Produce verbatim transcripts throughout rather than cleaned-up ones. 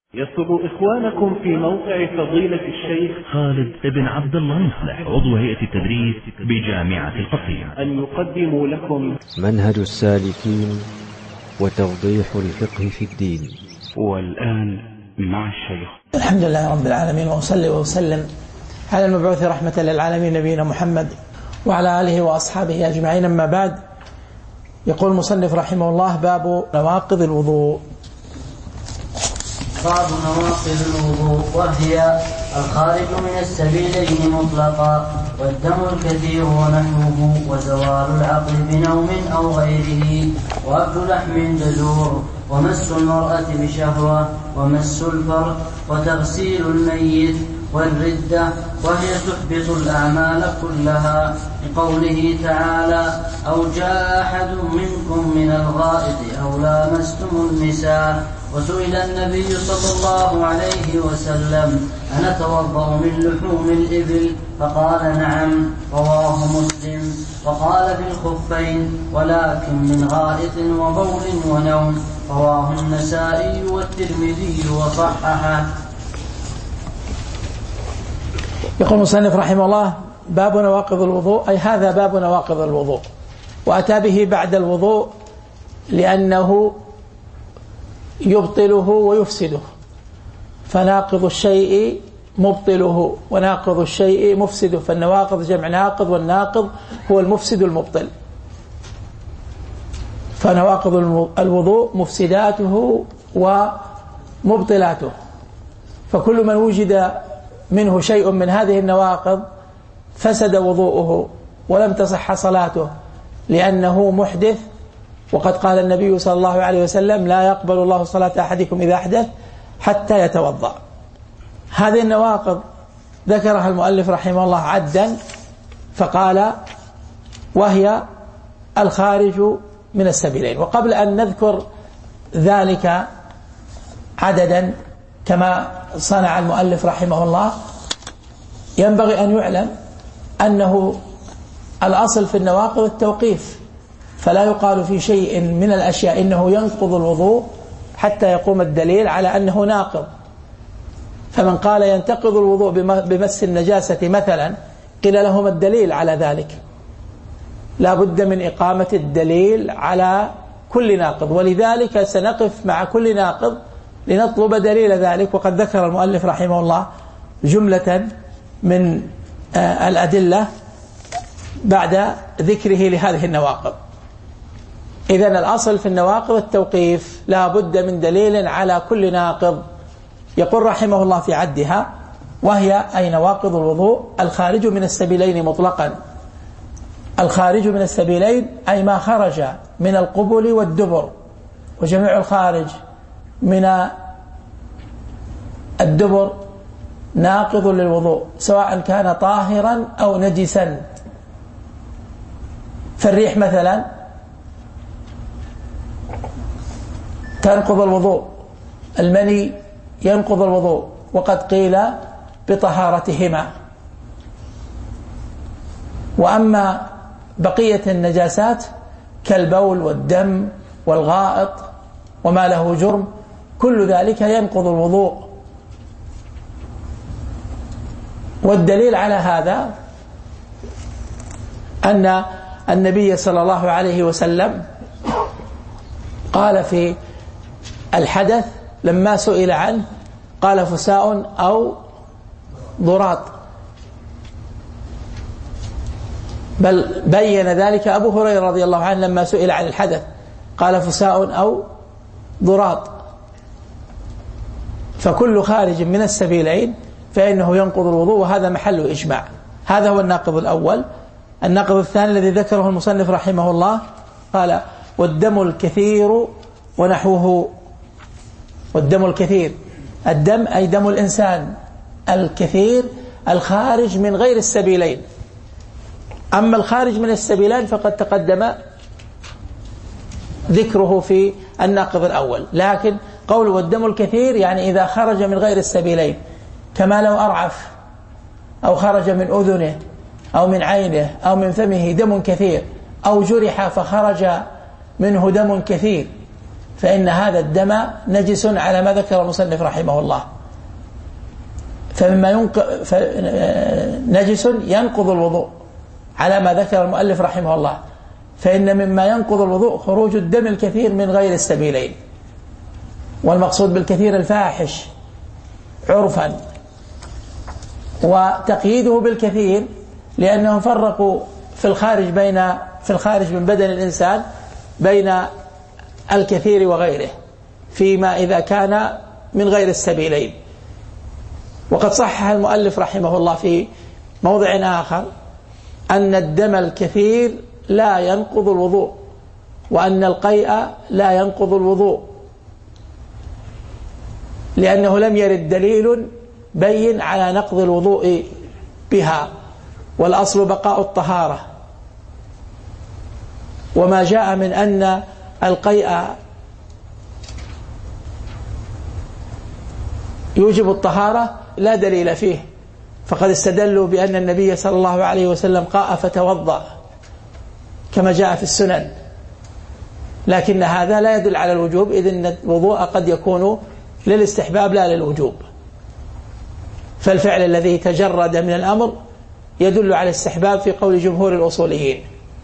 يسر إخوانكم في موقع فضيلة الشيخ خالد بن عبد الله مصلح عضو هيئة التدريس بجامعة القصيم أن يقدموا لكم منهج السالكين وتوضيح الفقه في الدين. والآن مع الشيخ. الحمد لله رب العالمين، وأصلي وأسلم على المبعوث رحمة للعالمين نبينا محمد وعلى آله وأصحابه أجمعين. أما بعد، يقول المصنف رحمه الله: باب نواقض الوضوء. باب نواقض الوضوء، وهي الخارج من السبيلين مطلقا، والدم الكثير ونحوه، وزوال العقل بنوم أو غيره، وأكل لحم جزور، ومس المرأة بشهوة، ومس الفرج، وتغسيل الميت، والردة، وهي تحبط الأعمال كلها، لقوله تعالى: أو جاء أحد منكم من الغائط أو لامستم النساء. وسئل النبي صلى الله عليه وسلم: أنا أتوضأ من لحوم الإبل؟ فقال: نعم. رواه مسلم. وقال في الخفين: ولكن من غائط وبول ونوم. رواه النسائي والترمذي وصححه. يقول المصنف رحمه الله: باب نواقض الوضوء، أي هذا باب نواقض الوضوء، وأتى به بعد الوضوء لأنه يبطله ويفسده، فناقض الشيء مبطله وناقض الشيء مفسده، فالنواقض جمع ناقض، والناقض هو المفسد المبطل. فنواقض الوضوء مفسداته ومبطلاته، فكل من وجد منه شيء من هذه النواقض فسد وضوءه ولم تصح صلاته لأنه محدث. وقد قال النبي صلى الله عليه وسلم: لا يقبل الله صلاة أحدكم إذا أحدث حتى يتوضأ. هذه النواقض ذكرها المؤلف رحمه الله عدا، فقال: وهي الخارج من السبيلين. وقبل أن نذكر ذلك عددا كما صنع المؤلف رحمه الله، ينبغي أن يعلم أنه الأصل في النواقض التوقيف، فلا يقال في شيء من الأشياء إنه ينقض الوضوء حتى يقوم الدليل على أنه ناقض. فمن قال ينتقض الوضوء بمس النجاسة مثلا، قيل لهم الدليل على ذلك، لا بد من إقامة الدليل على كل ناقض، ولذلك سنقف مع كل ناقض لنطلب دليل ذلك. وقد ذكر المؤلف رحمه الله جملة من الأدلة بعد ذكره لهذه النواقض. إذن الأصل في النواقض التوقيف، لا بد من دليل على كل ناقض. يقول رحمه الله في عدها: وهي أي نواقض الوضوء الخارج من السبيلين مطلقا. الخارج من السبيلين أي ما خرج من القبل والدبر، وجميع الخارج من الدبر ناقض للوضوء سواء كان طاهرا أو نجسا. فالريح مثلا تنقض الوضوء، المني ينقض الوضوء، وقد قيل بطهارتهما. وأما بقية النجاسات كالبول والدم والغائط وما له جرم، كل ذلك ينقض الوضوء. والدليل على هذا أن النبي صلى الله عليه وسلم قال في الحدث لما سئل عنه، قال: فساء أو ضراط. بل بين ذلك أبو هريرة رضي الله عنه لما سئل عن الحدث، قال: فساء أو ضراط. فكل خارج من السبيلين فإنه ينقض الوضوء، وهذا محل إجماع. هذا هو الناقض الأول. الناقض الثاني الذي ذكره المصنف رحمه الله قال: والدم الكثير ونحوه. والدم الكثير، الدم أي دم الإنسان الكثير الخارج من غير السبيلين. أما الخارج من السبيلين فقد تقدم ذكره في الناقض الأول، لكن قول والدم الكثير يعني إذا خرج من غير السبيلين، كما لو أرعف أو خرج من أذنه أو من عينه أو من فمه دم كثير، أو جرح فخرج منه دم كثير، فإن هذا الدم نجس على ما ذكر المصنف رحمه الله. فمما ينق... ف... نجس ينقض الوضوء على ما ذكر المؤلف رحمه الله، فإن مما ينقض الوضوء خروج الدم الكثير من غير السبيلين، والمقصود بالكثير الفاحش عرفا، وتقييده بالكثير لأنهم فرقوا في الخارج بين في الخارج من بدن الإنسان بين الكثير وغيره فيما إذا كان من غير السبيلين. وقد صحح المؤلف رحمه الله في موضع آخر أن الدم الكثير لا ينقض الوضوء، وأن القيء لا ينقض الوضوء، لأنه لم يرد دليل بين على نقض الوضوء بها، والأصل بقاء الطهارة. وما جاء من أن القيء يوجب الطهارة لا دليل فيه، فقد استدلوا بأن النبي صلى الله عليه وسلم قاء فتوضأ كما جاء في السنن، لكن هذا لا يدل على الوجوب، إذ أن الوضوء قد يكون للاستحباب لا للوجوب. فالفعل الذي تجرد من الأمر يدل على الاستحباب في قول جمهور الأصوليين.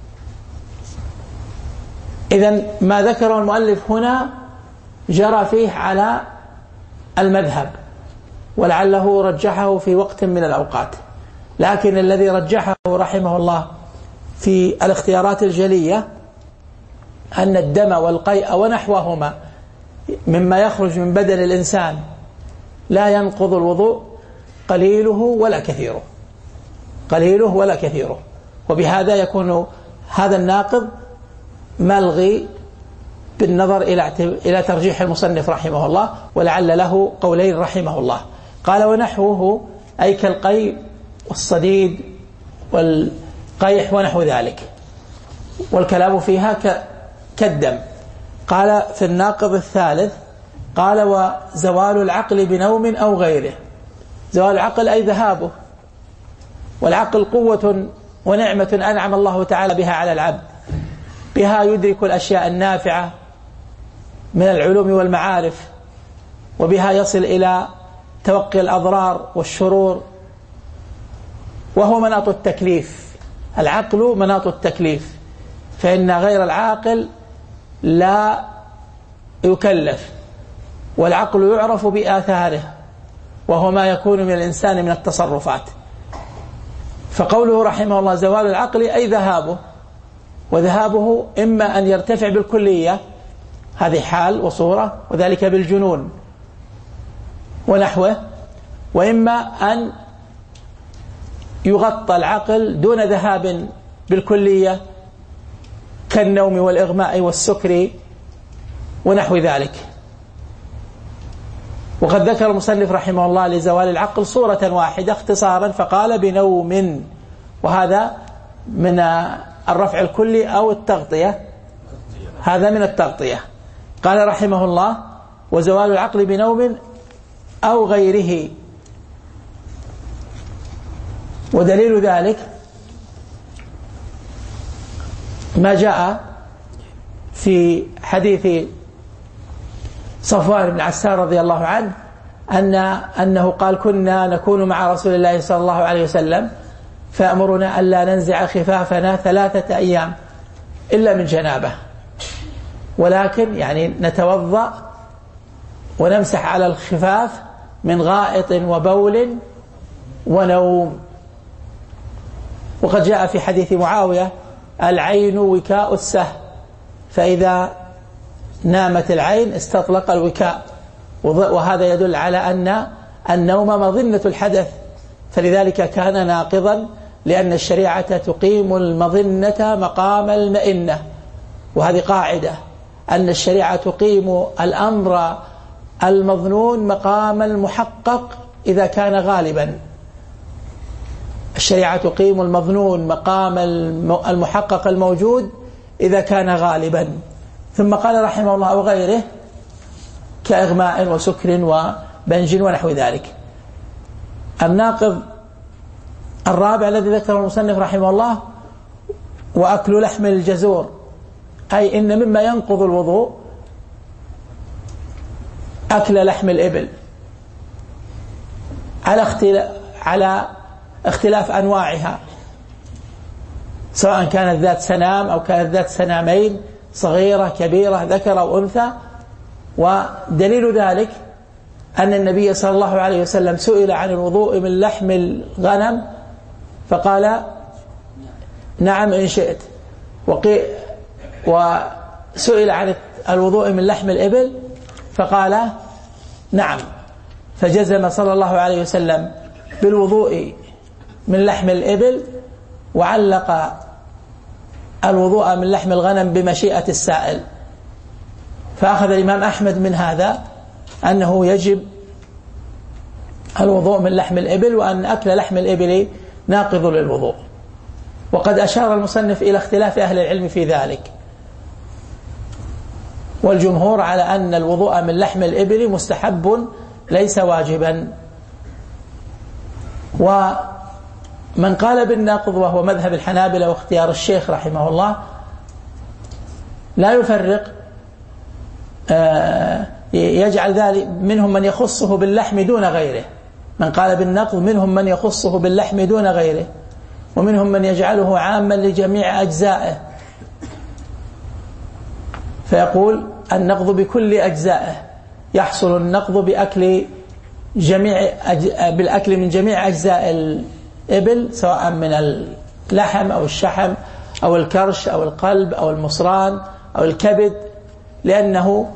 إذن ما ذكره المؤلف هنا جرى فيه على المذهب، ولعله رجحه في وقت من الأوقات، لكن الذي رجحه رحمه الله في الاختيارات الجلية أن الدم والقيء ونحوهما مما يخرج من بدن الإنسان لا ينقض الوضوء قليله ولا كثيره، قليله ولا كثيره، وبهذا يكون هذا الناقض ملغي بالنظر إلى ترجيح المصنف رحمه الله، ولعل له قولين رحمه الله. قال ونحوه أي كالقيء والصديد والقيح ونحو ذلك، والكلام فيها كالدم. قال في الناقض الثالث قال وزوال العقل بنوم أو غيره. زوال العقل أي ذهابه، والعقل قوة ونعمة أنعم الله تعالى بها على العبد، بها يدرك الأشياء النافعة من العلوم والمعارف، وبها يصل إلى توقي الأضرار والشرور، وهو مناط التكليف. العقل مناط التكليف، فإن غير العاقل لا يكلف، والعقل يعرف بآثاره، وهو ما يكون من الإنسان من التصرفات. فقوله رحمه الله زوال العقل أي ذهابه، وذهابه إما أن يرتفع بالكلية، هذه حال وصورة، وذلك بالجنون ونحوه، وإما أن يغطى العقل دون ذهاب بالكلية كالنوم والإغماء والسكر ونحو ذلك. وقد ذكر المصنف رحمه الله لزوال العقل صورة واحدة اختصارا، فقال بنوم، وهذا من الرفع الكلي أو التغطية، هذا من التغطية. قال رحمه الله وزوال العقل بنوم أو غيره، ودليل ذلك ما جاء في حديث صفوان بن عسار رضي الله عنه أن أنه قال كنا نكون مع رسول الله صلى الله عليه وسلم فأمرنا ألا ننزع خفافنا ثلاثة أيام إلا من جنابه، ولكن يعني نتوضأ ونمسح على الخفاف من غائط وبول ونوم. وقد جاء في حديث معاوية العين وكاء السهم، فإذا نامت العين استطلق الوكاء، وهذا يدل على أن النوم مظنة الحدث، فلذلك كان ناقضا، لأن الشريعة تقيم المظنة مقام المئنة، وهذه قاعدة أن الشريعة تقيم الأمر المظنون مقام المحقق إذا كان غالبا. الشريعة تقيم المظنون مقام المحقق الموجود إذا كان غالبا. ثم قال رحمه الله وغيره كإغماء وسكر وبنج ونحو ذلك. الناقض الرابع الذي ذكره المصنف رحمه الله وأكل لحم الجزور، أي إن مما ينقض الوضوء أكل لحم الإبل على اختلاف, على اختلاف أنواعها، سواء كانت ذات سنام أو كانت ذات سنامين، صغيرة كبيرة، ذكر أو أنثى. ودليل ذلك أن النبي صلى الله عليه وسلم سئل عن الوضوء من لحم الغنم فقال نعم إن شئت، وسئل عن الوضوء من لحم الإبل فقال نعم، فجزم صلى الله عليه وسلم بالوضوء من لحم الإبل، وعلق الوضوء من لحم الغنم بمشيئة السائل. فأخذ الإمام أحمد من هذا أنه يجب الوضوء من لحم الإبل، وأن أكل لحم الإبل ناقض للوضوء. وقد أشار المصنف إلى اختلاف أهل العلم في ذلك، والجمهور على أن الوضوء من لحم الإبل مستحب ليس واجبا. ومن قال بالناقض وهو مذهب الحنابلة واختيار الشيخ رحمه الله لا يفرق، يجعل ذلك منهم من يخصه باللحم دون غيره. من قال بالنقض منهم من يخصه باللحم دون غيره، ومنهم من يجعله عاما لجميع أجزائه، فيقول النقض بكل أجزائه، يحصل النقض بأكل جميع أج... بالأكل من جميع أجزاء الإبل، سواء من اللحم أو الشحم أو الكرش أو القلب أو المصران أو الكبد، لأنه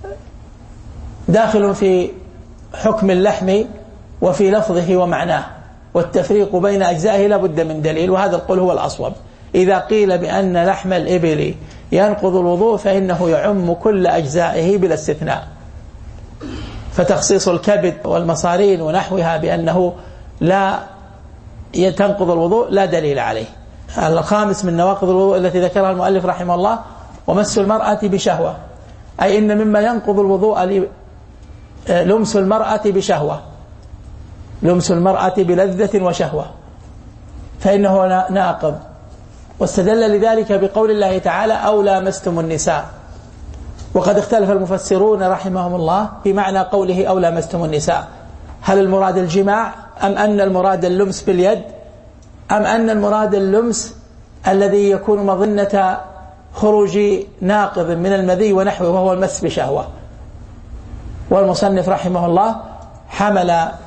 داخل في حكم اللحم وفي لفظه ومعناه، والتفريق بين أجزائه لا بد من دليل، وهذا القول هو الأصوب. إذا قيل بأن لحم الإبل ينقض الوضوء فإنه يعم كل أجزائه بلا استثناء، فتخصيص الكبد والمصارين ونحوها بأنه لا تنقض الوضوء لا دليل عليه. الخامس من نواقض الوضوء التي ذكرها المؤلف رحمه الله ومس المرأة بشهوة، أي إن مما ينقض الوضوء لمس المرأة بشهوة، لمس المرأة بلذة وشهوة، فإنه ناقض. واستدل لذلك بقول الله تعالى أو لامستم النساء. وقد اختلف المفسرون رحمهم الله في معنى قوله أو لامستم النساء، هل المراد الجماع أم أن المراد اللمس باليد أم أن المراد اللمس الذي يكون مظنة خروج ناقض من المذي ونحوه وهو المس بشهوة. والمصنف رحمه الله حمل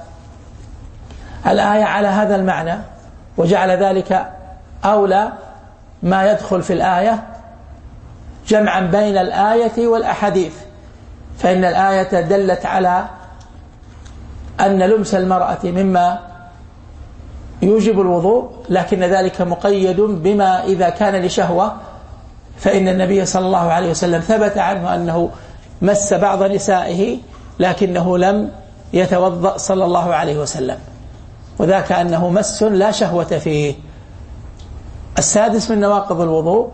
الآية على هذا المعنى، وجعل ذلك أولى ما يدخل في الآية جمعا بين الآية والأحاديث، فإن الآية دلت على أن لمس المرأة مما يوجب الوضوء، لكن ذلك مقيد بما إذا كان لشهوة، فإن النبي صلى الله عليه وسلم ثبت عنه أنه مس بعض نسائه لكنه لم يتوضأ صلى الله عليه وسلم، وذاك أنه مس لا شهوة فيه. السادس من نواقض الوضوء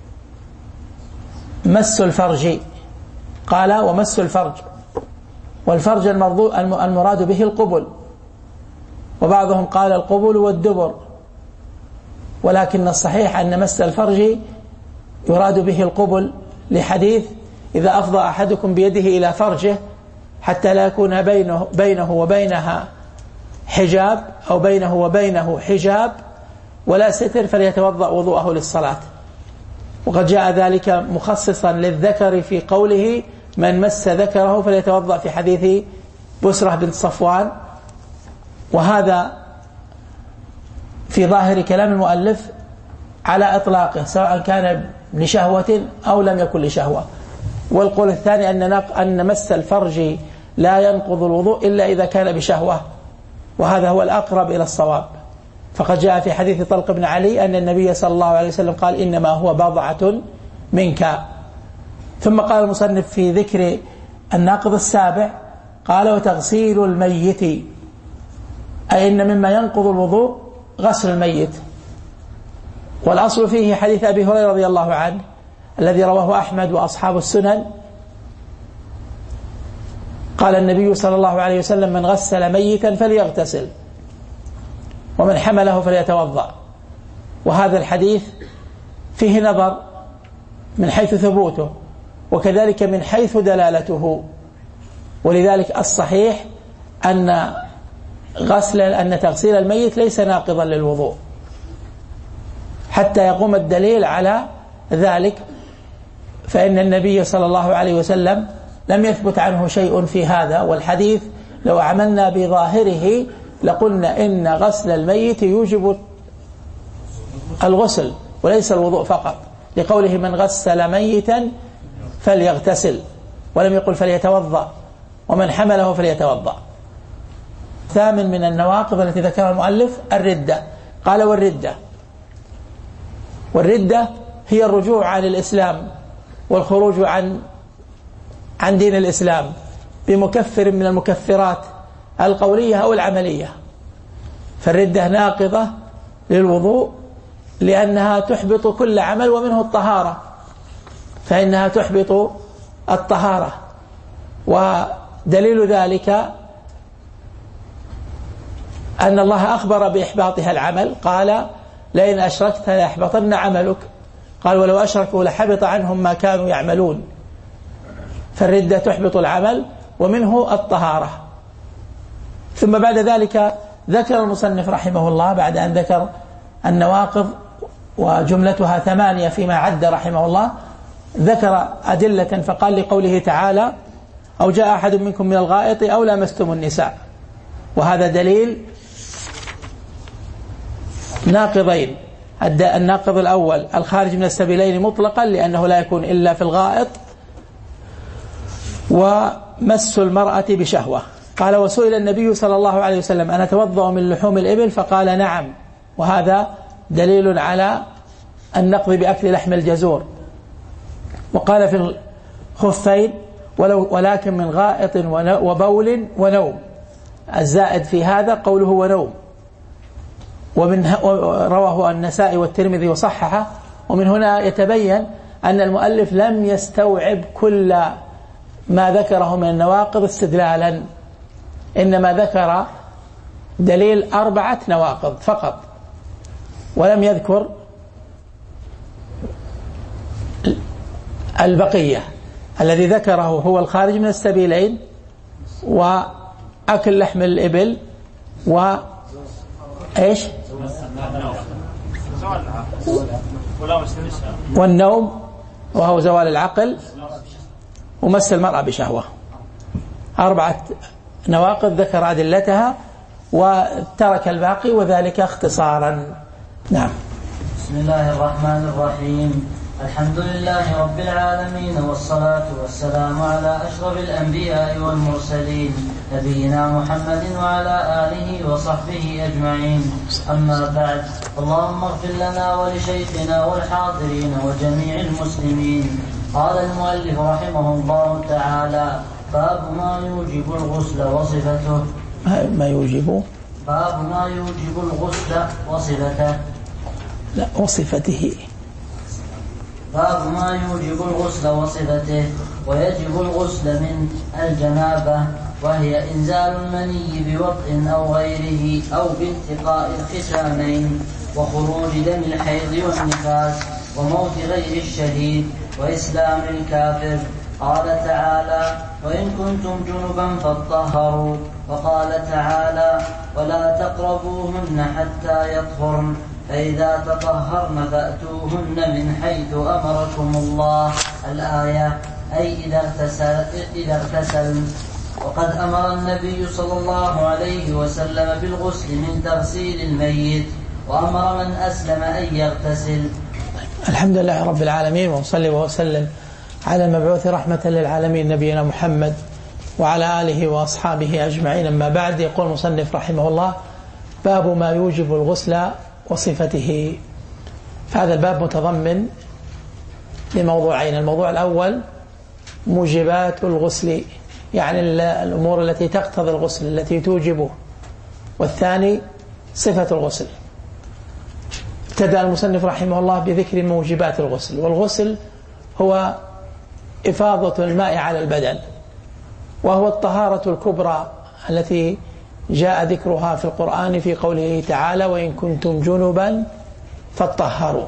مس الفرج. قال ومس الفرج، والفرج المراد به القبل، وبعضهم قال القبل والدبر، ولكن الصحيح أن مس الفرج يراد به القبل، لحديث إذا أفضى أحدكم بيده إلى فرجه حتى لا يكون بينه, بينه وبينها حجاب أو بينه وبينه حجاب ولا ستر فليتوضأ وضوءه للصلاة. وقد جاء ذلك مخصصا للذكر في قوله من مس ذكره فليتوضأ في حديث بسرة بنت صفوان، وهذا في ظاهر كلام المؤلف على إطلاقه سواء كان لشهوة أو لم يكن لشهوة. والقول الثاني أن أن مس الفرج لا ينقض الوضوء إلا إذا كان بشهوة، وهذا هو الأقرب إلى الصواب. فقد جاء في حديث طلق بن علي أن النبي صلى الله عليه وسلم قال إنما هو بضعة منك. ثم قال المصنف في ذكر الناقض السابع قال وتغسيل الميت، أي إن مما ينقض الوضوء غسل الميت. والأصل فيه حديث أبي هريرة رضي الله عنه الذي رواه أحمد وأصحاب السنن، قال النبي صلى الله عليه وسلم من غسل ميتا فليغتسل ومن حمله فليتوضأ. وهذا الحديث فيه نظر من حيث ثبوته وكذلك من حيث دلالته، ولذلك الصحيح أن غسل أن تغسيل الميت ليس ناقضا للوضوء حتى يقوم الدليل على ذلك، فإن النبي صلى الله عليه وسلم لم يثبت عنه شيء في هذا، والحديث لو عملنا بظاهره لقلنا إن غسل الميت يوجب الغسل وليس الوضوء فقط، لقوله من غسل ميتا فليغتسل، ولم يقل فليتوضأ، ومن حمله فليتوضأ. ثامن من النواقض التي ذكرها المؤلف الردة. قال والردة والردة هي الرجوع عن الإسلام والخروج عن عن دين الإسلام بمكفر من المكفرات القولية أو العملية. فالردة ناقضة للوضوء لأنها تحبط كل عمل ومنه الطهارة، فإنها تحبط الطهارة. ودليل ذلك أن الله أخبر بإحباطها العمل، قال لئن أشركت ليحبطن عملك، قال ولو أشركوا لحبط عنهم ما كانوا يعملون. فالردة تحبط العمل ومنه الطهارة. ثم بعد ذلك ذكر المصنف رحمه الله بعد أن ذكر النواقض وجملتها ثمانية فيما عد رحمه الله، ذكر أدلة فقال لقوله تعالى أو جاء أحد منكم من الغائط أو لامستم النساء، وهذا دليل ناقضين. الناقض الأول الخارج من السبيلين مطلقا لأنه لا يكون إلا في الغائط، ومس المرأة بشهوة. قال وسئل النبي صلى الله عليه وسلم أنا أتوضأ من لحوم الإبل فقال نعم، وهذا دليل على النقض بأكل لحم الجزور. وقال في الخفين ولو ولكن من غائط وبول ونوم، الزائد في هذا قوله ونوم، ومن رواه النسائي والترمذي وصححه. ومن هنا يتبين أن المؤلف لم يستوعب كل ما ذكره من النواقض استدلالا، إنما ذكر دليل أربعة نواقض فقط، ولم يذكر البقية. الذي ذكره هو الخارج من السبيلين وأكل لحم الإبل و إيش والنوم وهو زوال العقل ومس المرأة بشهوة. أربعة نواقض ذكر أدلتها وترك الباقي وذلك اختصارا. نعم. بسم الله الرحمن الرحيم. الحمد لله رب العالمين، والصلاة والسلام على أشرف الأنبياء والمرسلين نبينا محمد وعلى آله وصحبه أجمعين. أما بعد، اللهم اغفر لنا ولشيخنا والحاضرين وجميع المسلمين. قال المؤلف رحمه الله تعالى باب ما يوجب الغسل وصفته. ما يوجب باب ما يوجب الغسل وصفته. لا وصفته. باب ما يوجب الغسل وصفته. ويجب الغسل من الجنابة، وهي إنزال المني بوطء أو غيره أو بانتقاء الختانين، وخروج دم الحيض والنفاس، وموت غير الشهيد، وإسلام الكافر. قال تعالى وإن كنتم جنبا فاطهروا، وقال تعالى ولا تقربوهن حتى يطهرن، فإذا تطهرن فأتوهن من حيث أمركم الله. الآية أي إذا اغتسل إذا اغتسلن. وقد أمر النبي صلى الله عليه وسلم بالغسل من تغسيل الميت، وأمر من أسلم أن يغتسل. الحمد لله رب العالمين، وصلي وسلم على المبعوث رحمة للعالمين نبينا محمد وعلى آله وأصحابه أجمعين. أما بعد، يقول المصنف رحمه الله باب ما يوجب الغسل وصفته. هذا الباب متضمن لموضوعين. الموضوع الأول موجبات الغسل، يعني الأمور التي تقتضي الغسل التي توجبه، والثاني صفة الغسل. ابتدأ المصنف رحمه الله بذكر موجبات الغسل. والغسل هو إفاضة الماء على البدن، وهو الطهارة الكبرى التي جاء ذكرها في القرآن في قوله تعالى وإن كنتم جنبا فاطهروا.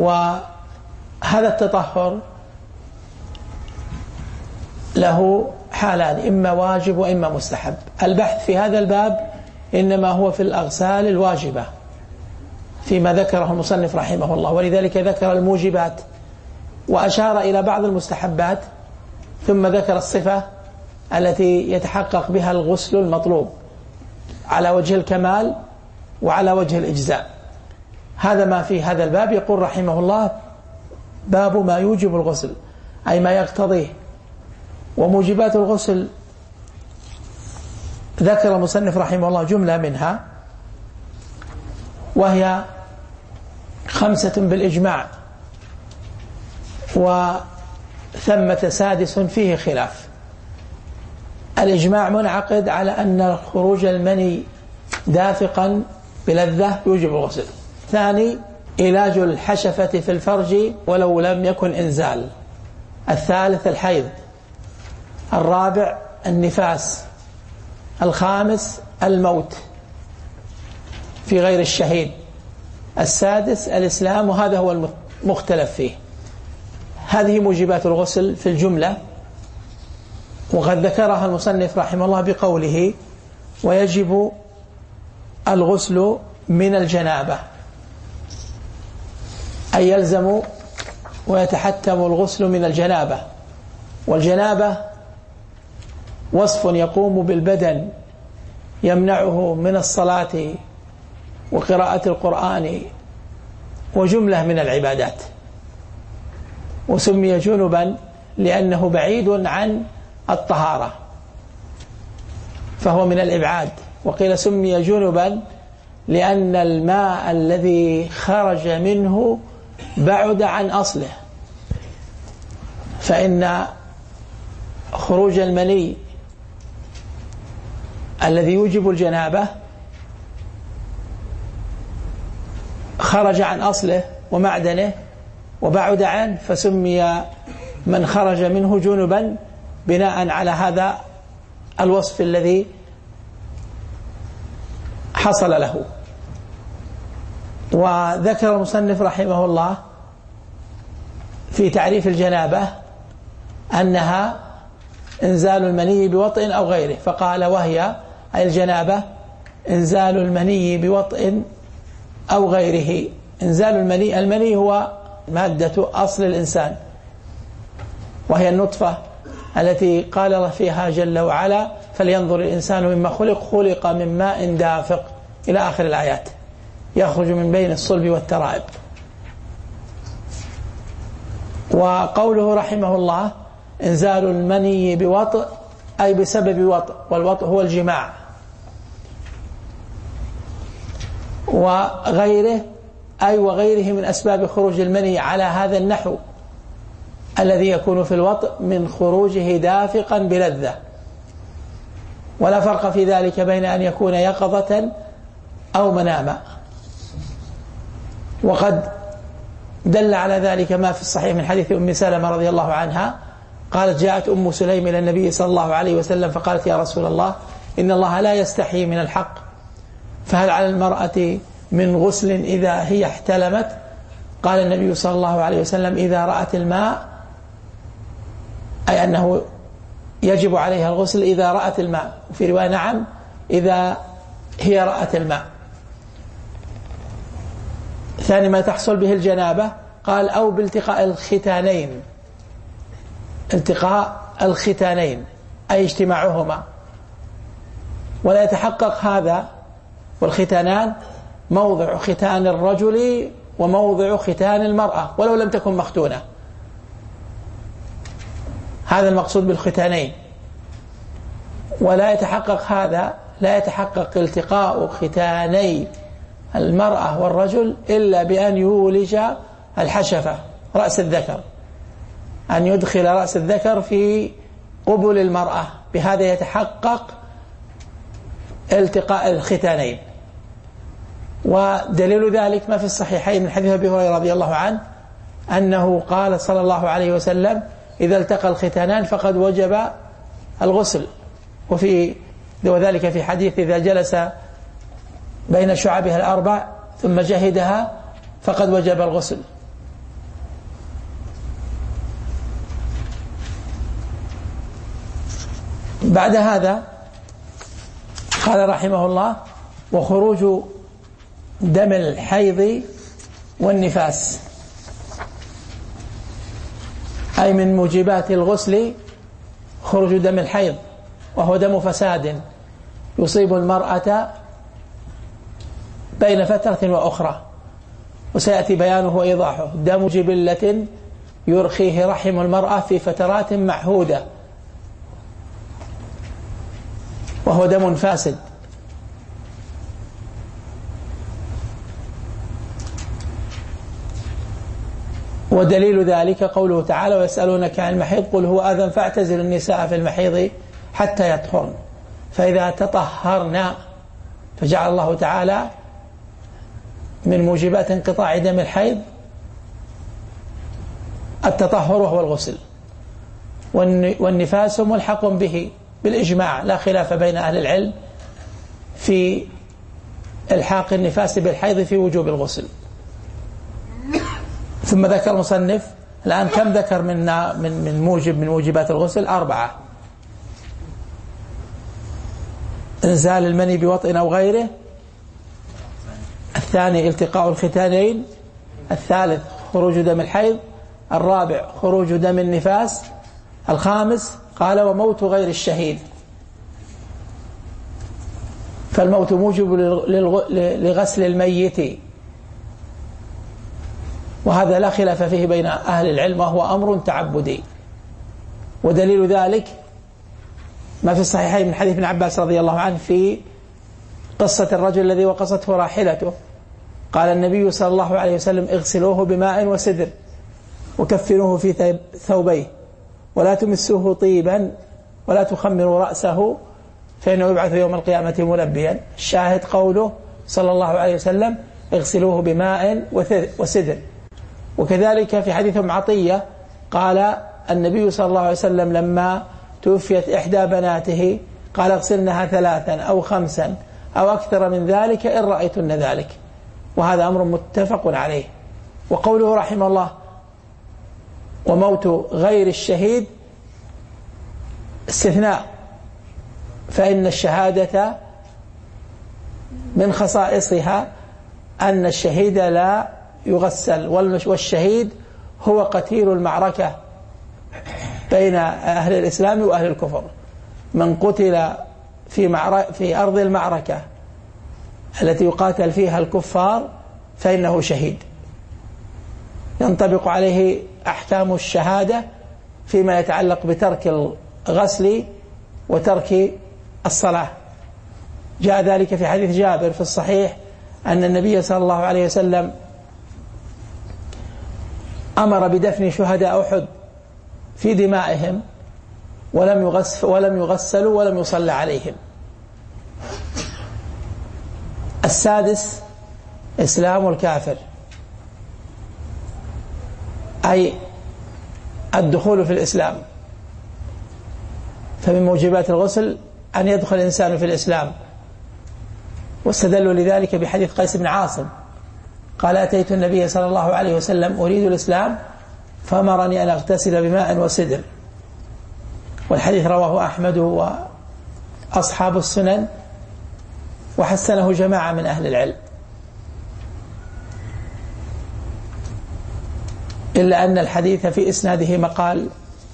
وهذا التطهر له حالان، إما واجب وإما مستحب. البحث في هذا الباب إنما هو في الأغسال الواجبة فيما ذكره المصنف رحمه الله، ولذلك ذكر الموجبات وأشار إلى بعض المستحبات، ثم ذكر الصفة التي يتحقق بها الغسل المطلوب على وجه الكمال وعلى وجه الإجزاء. هذا ما في هذا الباب. يقول رحمه الله: باب ما يوجب الغسل، أي ما يقتضيه. وموجبات الغسل ذكر المصنف رحمه الله جملة منها، وهي خمسة بالإجماع، وثمة سادس فيه خلاف. الإجماع منعقد على أن خروج المني دافقا بلذة يوجب الغسل. ثاني، علاج الحشفة في الفرج ولو لم يكن إنزال. الثالث، الحيض. الرابع، النفاس. الخامس، الموت في غير الشهيد. السادس، الإسلام، وهذا هو المختلف فيه. هذه موجبات الغسل في الجملة، وقد ذكرها المصنف رحمه الله بقوله: ويجب الغسل من الجنابة، أي يلزم ويتحتم الغسل من الجنابة. والجنابة وصف يقوم بالبدن يمنعه من الصلاة وقراءة القرآن وجملة من العبادات، وسمي جنبا لأنه بعيد عن الطهارة فهو من الإبعاد. وقيل سمي جنبا لأن الماء الذي خرج منه بعد عن أصله، فإن خروج المني الذي يوجب الجنابة خرج عن أصله ومعدنه وبعد عنه، فسمي من خرج منه جنبا بناء على هذا الوصف الذي حصل له. وذكر المصنف رحمه الله في تعريف الجنابة أنها إنزال المني بوطء أو غيره، فقال: وهي أي الجنابة إنزال المني بوطء أو غيره. إنزال المني، المني هو مادة أصل الإنسان، وهي النطفة التي قال فيها جل وعلا: فلينظر الإنسان مما خلق، خلق من ماء دافق، إلى آخر الآيات، يخرج من بين الصلب والترائب. وقوله رحمه الله: إنزال المني بوطء، أي بسبب وطء، والوطء هو الجماع. وغيره، أي وغيره من أسباب خروج المني على هذا النحو الذي يكون في الوطء من خروجه دافقا بلذة. ولا فرق في ذلك بين أن يكون يقظة أو مناما. وقد دل على ذلك ما في الصحيح من حديث أم سلمة رضي الله عنها قالت: جاءت أم سليم إلى النبي صلى الله عليه وسلم فقالت: يا رسول الله، إن الله لا يستحي من الحق، فهل على المرأة من غسل إذا هي احتلمت؟ قال النبي صلى الله عليه وسلم: إذا رأت الماء، أي أنه يجب عليها الغسل إذا رأت الماء، وفي رواية نعم إذا هي رأت الماء. ثاني ما تحصل به الجنابة، قال: أو بالتقاء الختانين. التقاء الختانين أي اجتماعهما، ولا يتحقق هذا والختانان موضع ختان الرجل وموضع ختان المرأة ولو لم تكن مختونة. هذا المقصود بالختانين. ولا يتحقق هذا، لا يتحقق التقاء ختاني المرأة والرجل إلا بأن يولج الحشفة رأس الذكر، أن يدخل رأس الذكر في قبل المرأة، بهذا يتحقق التقاء الختانين. ودليل ذلك ما في الصحيحين من حديث أبي هريرة رضي الله عنه أنه قال صلى الله عليه وسلم: إذا التقى الختانان فقد وجب الغسل. وفي وذلك في حديث: إذا جلس بين شعبها الأربع ثم جهدها فقد وجب الغسل. بعد هذا قال رحمه الله: وخروج دم الحيض والنفاس، أي من موجبات الغسل خروج دم الحيض، وهو دم فساد يصيب المرأة بين فترة وأخرى، وسيأتي بيانه وإيضاحه. دم جبلة يرخيه رحم المرأة في فترات معهودة، وهو دم فاسد. ودليل ذلك قوله تعالى: ويسألونك عن المحيض قل هو أذى فاعتزلوا النساء في المحيض حتى يطهرن، فإذا تطهرن، فجعل الله تعالى من موجبات انقطاع دم الحيض التطهر وهو الغسل، والنفاس ملحق به بالإجماع، لا خلاف بين أهل العلم في الحاق النفاس بالحيض في وجوب الغسل. ثم ذكر المصنف الآن كم ذكر من من من موجب من موجبات الغسل؟ أربعة: إنزال المني بوطء أو غيره، الثاني التقاء الختانين، الثالث خروج دم الحيض، الرابع خروج دم النفاس، الخامس قال وموت غير الشهيد. فالموت موجب لغسل الميت، وهذا لا خلاف فيه بين أهل العلم، وهو أمر تعبدي. ودليل ذلك ما في الصحيحين من حديث ابن عباس رضي الله عنه في قصة الرجل الذي وقصته راحلته، قال النبي صلى الله عليه وسلم: اغسلوه بماء وسدر وكفنوه في ثوبيه ولا تمسوه طيبا ولا تخمروا رأسه فإنه يبعث يوم القيامة ملبيا. الشاهد قوله صلى الله عليه وسلم: اغسلوه بماء وسدر. وكذلك في حديث ام عطية قال النبي صلى الله عليه وسلم لما توفيت إحدى بناته قال: اغسلنها ثلاثا أو خمسا أو أكثر من ذلك إن رأيتن ذلك. وهذا أمر متفق عليه. وقوله رحمه الله: وموت غير الشهيد استثناء، فإن الشهادة من خصائصها أن الشهيد لا يغسل، والشهيد هو قتيل المعركة بين أهل الإسلام وأهل الكفر. من قتل في, في أرض المعركة التي يقاتل فيها الكفار فإنه شهيد، ينطبق عليه أحكام الشهادة فيما يتعلق بترك الغسل وترك الصلاة. جاء ذلك في حديث جابر في الصحيح أن النبي صلى الله عليه وسلم أمر بدفن شهداء أحد في دمائهم ولم يغسل ولم يغسلوا ولم يصلى عليهم. السادس إسلام الكافر، أي الدخول في الإسلام، فمن موجبات الغسل أن يدخل الإنسان في الإسلام. واستدلوا لذلك بحديث قيس بن عاصم قال: أتيت النبي صلى الله عليه وسلم أريد الإسلام فأمرني أن أغتسل بماء وسدر. والحديث رواه أحمد وأصحاب السنن وحسنه جماعة من أهل العلم، إلا أن الحديث في إسناده مقال،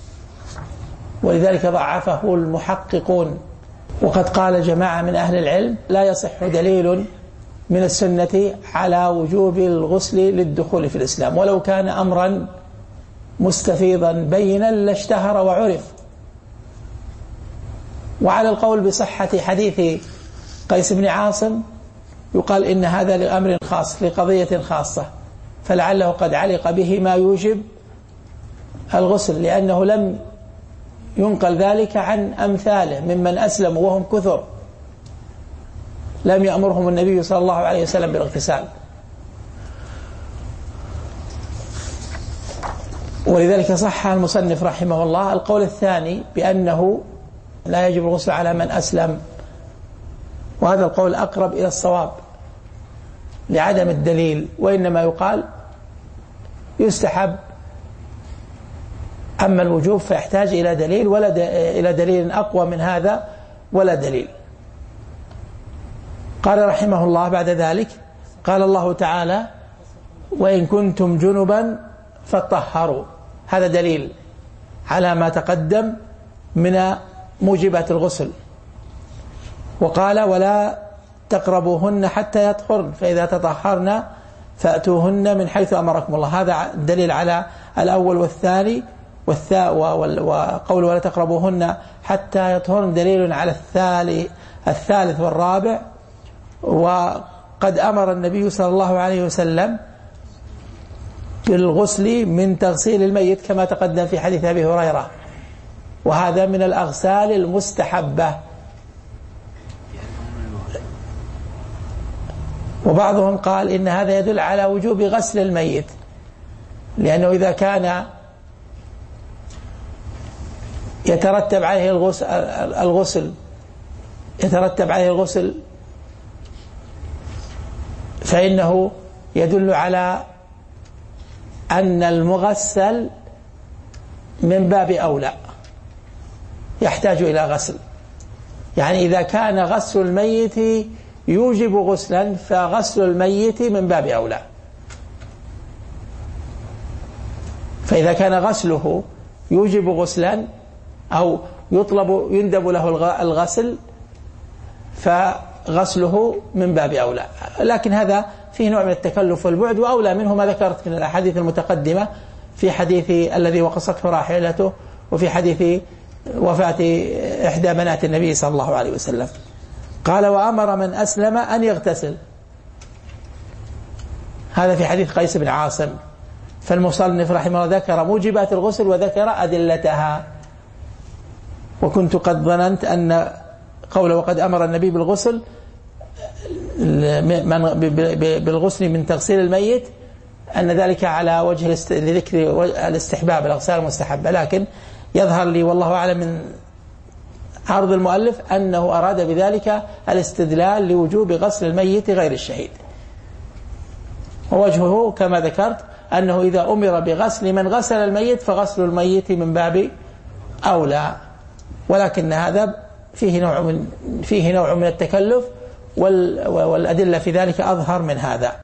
ولذلك ضعفه المحققون. وقد قال جماعة من أهل العلم: لا يصح دليل من السنة على وجوب الغسل للدخول في الإسلام، ولو كان أمرا مستفيضا بينا لاشتهر وعرف. وعلى القول بصحة حديث قيس بن عاصم يقال إن هذا لأمر خاص، لقضية خاصة، فلعله قد علق به ما يوجب الغسل، لأنه لم ينقل ذلك عن أمثاله ممن أسلموا وهم كثر، لم يأمرهم النبي صلى الله عليه وسلم بالاغتسال. ولذلك صح المصنف رحمه الله القول الثاني بأنه لا يجب الغسل على من أسلم، وهذا القول أقرب إلى الصواب لعدم الدليل، وإنما يقال يستحب أما الوجوب فيحتاج إلى دليل ولا د... إلى دليل أقوى من هذا ولا دليل. قال رحمه الله بعد ذلك: قال الله تعالى: وإن كنتم جنبا فطهروا. هذا دليل على ما تقدم من موجبات الغسل. وقال: ولا تقربوهن حتى يطهرن فإذا تطهرن فأتوهن من حيث أمركم الله. هذا دليل على الأول والثاني والثاء، وقول ولا تقربوهن حتى يطهرن دليل على الثالث الثالث والرابع. وقد أمر النبي صلى الله عليه وسلم بالغسل من تغسيل الميت كما تقدم في حديث أبي هريرة، وهذا من الأغسال المستحبة. وبعضهم قال إن هذا يدل على وجوب غسل الميت، لأنه إذا كان يترتب عليه الغسل, الغسل يترتب عليه الغسل فإنه يدل على أن المغسل من باب أولى يحتاج إلى غسل. يعني إذا كان غسل الميت يوجب غسلا فغسل الميت من باب أولى. فإذا كان غسله يوجب غسلا أو يطلب يندب له الغسل فغسله من باب أولى. لكن هذا فيه نوع من التكلف والبعد، وأولى منه ما ذكرت من الأحاديث المتقدمة في حديث الذي وقصته راحلته، وفي حديث وفاة إحدى بنات النبي صلى الله عليه وسلم. قال: وأمر من أسلم أن يغتسل. هذا في حديث قيس بن عاصم. فالمصنف رحمه الله ذكر موجبات الغسل وذكر أدلتها. وكنت قد ظننت أن قوله وقد أمر النبي بالغسل بالغسل من تغسيل الميت أن ذلك على وجه لذكر الاستحباب، الأغسال المستحبة، لكن يظهر لي والله أعلم من عرض المؤلف أنه أراد بذلك الاستدلال لوجوب غسل الميت غير الشهيد. ووجهه كما ذكرت أنه إذا أمر بغسل من غسل الميت فغسل الميت من باب أولى، ولكن هذا فيه نوع من فيه نوع من التكلف، والأدلة في ذلك أظهر من هذا.